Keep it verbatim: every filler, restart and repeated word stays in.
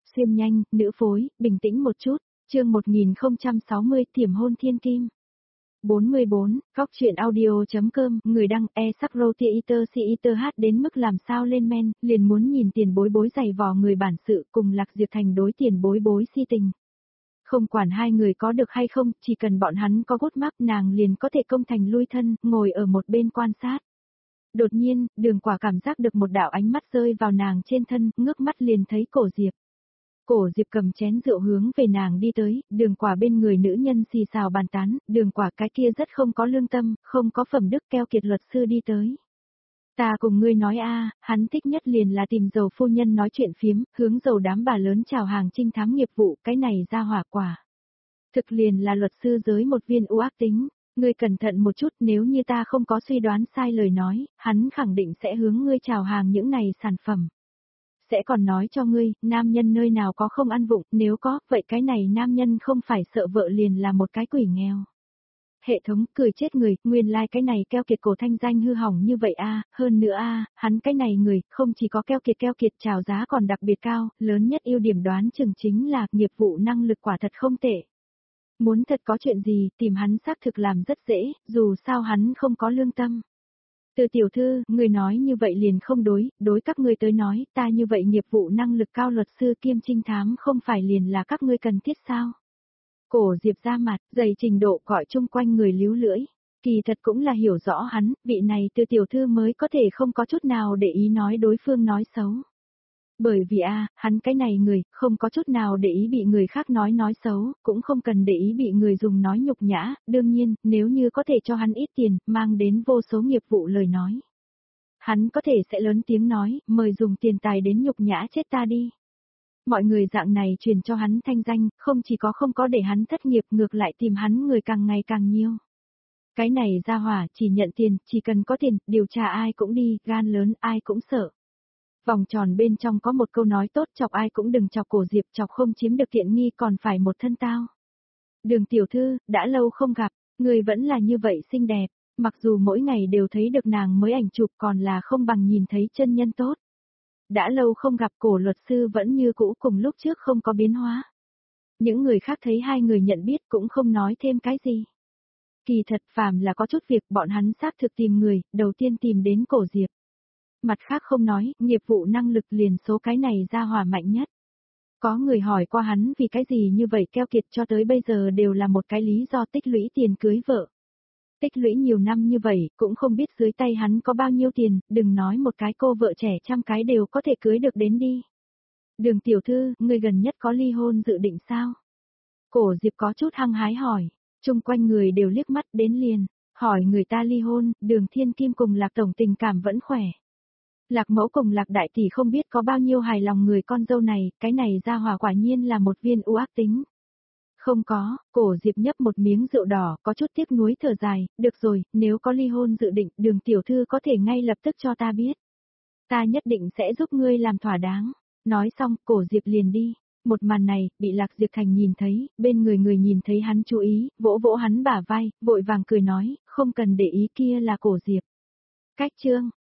xuyên nhanh, nữ phối, bình tĩnh một chút, chương một nghìn không trăm sáu mươi tiềm hôn thiên kim. bốn mươi bốn, góc truyện audio.com, người đăng e sắc roti iter si iter hát đến mức làm sao lên men, liền muốn nhìn tiền bối bối giày vò người bản sự cùng Lạc Diệp Thành đối tiền bối bối si tình. Không quản hai người có được hay không, chỉ cần bọn hắn có gút mắc nàng liền có thể công thành lui thân, ngồi ở một bên quan sát. Đột nhiên, Đường Quả cảm giác được một đạo ánh mắt rơi vào nàng trên thân, ngước mắt liền thấy Cổ Diệp. Cổ Diệp cầm chén rượu hướng về nàng đi tới, Đường Quả bên người nữ nhân xì xào bàn tán, Đường Quả cái kia rất không có lương tâm, không có phẩm đức keo kiệt luật sư đi tới. Ta cùng ngươi nói a, hắn thích nhất liền là tìm dầu phu nhân nói chuyện phiếm, hướng dầu đám bà lớn chào hàng trinh thám nghiệp vụ, cái này ra hỏa quả. Thực liền là luật sư giới một viên u ác tính, ngươi cẩn thận một chút, nếu như ta không có suy đoán sai lời nói, hắn khẳng định sẽ hướng ngươi chào hàng những này sản phẩm. Sẽ còn nói cho ngươi, nam nhân nơi nào có không ăn vụng, nếu có, vậy cái này nam nhân không phải sợ vợ liền là một cái quỷ nghèo. Hệ thống cười chết người, nguyên lai like cái này keo kiệt cổ thanh danh hư hỏng như vậy a, hơn nữa a, hắn cái này người, không chỉ có keo kiệt keo kiệt chào giá còn đặc biệt cao, lớn nhất ưu điểm đoán chừng chính là nghiệp vụ năng lực quả thật không tệ. Muốn thật có chuyện gì, tìm hắn xác thực làm rất dễ, dù sao hắn không có lương tâm. Từ tiểu thư, người nói như vậy liền không đối, đối các ngươi tới nói, ta như vậy nghiệp vụ năng lực cao luật sư kiêm trinh thám không phải liền là các ngươi cần thiết sao? Cổ Diệp ra mặt, dày trình độ gọi chung quanh người líu lưỡi. Kỳ thật cũng là hiểu rõ hắn, vị này từ tiểu thư mới có thể không có chút nào để ý nói đối phương nói xấu. Bởi vì a, hắn cái này người, không có chút nào để ý bị người khác nói nói xấu, cũng không cần để ý bị người dùng nói nhục nhã, đương nhiên, nếu như có thể cho hắn ít tiền, mang đến vô số nghiệp vụ lời nói. Hắn có thể sẽ lớn tiếng nói, mời dùng tiền tài đến nhục nhã chết ta đi. Mọi người dạng này truyền cho hắn thanh danh, không chỉ có không có để hắn thất nghiệp ngược lại tìm hắn người càng ngày càng nhiều. Cái này ra hỏa chỉ nhận tiền, chỉ cần có tiền, điều tra ai cũng đi, gan lớn ai cũng sợ. Vòng tròn bên trong có một câu nói tốt, chọc ai cũng đừng chọc Cổ Diệp, chọc không chiếm được tiện nghi còn phải một thân tao. Đường tiểu thư, đã lâu không gặp, người vẫn là như vậy xinh đẹp, mặc dù mỗi ngày đều thấy được nàng mới ảnh chụp còn là không bằng nhìn thấy chân nhân tốt. Đã lâu không gặp, Cổ luật sư vẫn như cũ cùng lúc trước không có biến hóa. Những người khác thấy hai người nhận biết cũng không nói thêm cái gì. Kỳ thật phàm là có chút việc bọn hắn xác thực tìm người, đầu tiên tìm đến Cổ Diệp. Mặt khác không nói, nghiệp vụ năng lực liền số cái này ra hỏa mạnh nhất. Có người hỏi qua hắn vì cái gì như vậy keo kiệt cho tới bây giờ đều là một cái lý do tích lũy tiền cưới vợ. Tích lũy nhiều năm như vậy, cũng không biết dưới tay hắn có bao nhiêu tiền, đừng nói một cái cô vợ trẻ trăm cái đều có thể cưới được đến đi. Đường tiểu thư, người gần nhất có ly hôn dự định sao? Cổ Diệp có chút hăng hái hỏi, chung quanh người đều liếc mắt đến liền, hỏi người ta ly hôn, Đường Thiên Kim cùng Lạc tổng tình cảm vẫn khỏe. Lạc mẫu cùng Lạc đại tỷ không biết có bao nhiêu hài lòng người con dâu này, cái này ra hỏa quả nhiên là một viên u ác tính. Không có, Cổ Diệp nhấp một miếng rượu đỏ, có chút tiếc nuối thở dài, được rồi, nếu có ly hôn dự định, Đường tiểu thư có thể ngay lập tức cho ta biết. Ta nhất định sẽ giúp ngươi làm thỏa đáng. Nói xong, Cổ Diệp liền đi. Một màn này, bị Lạc Diệp Thành nhìn thấy, bên người người nhìn thấy hắn chú ý, vỗ vỗ hắn bả vai, vội vàng cười nói, không cần để ý kia là Cổ Diệp. Cách chương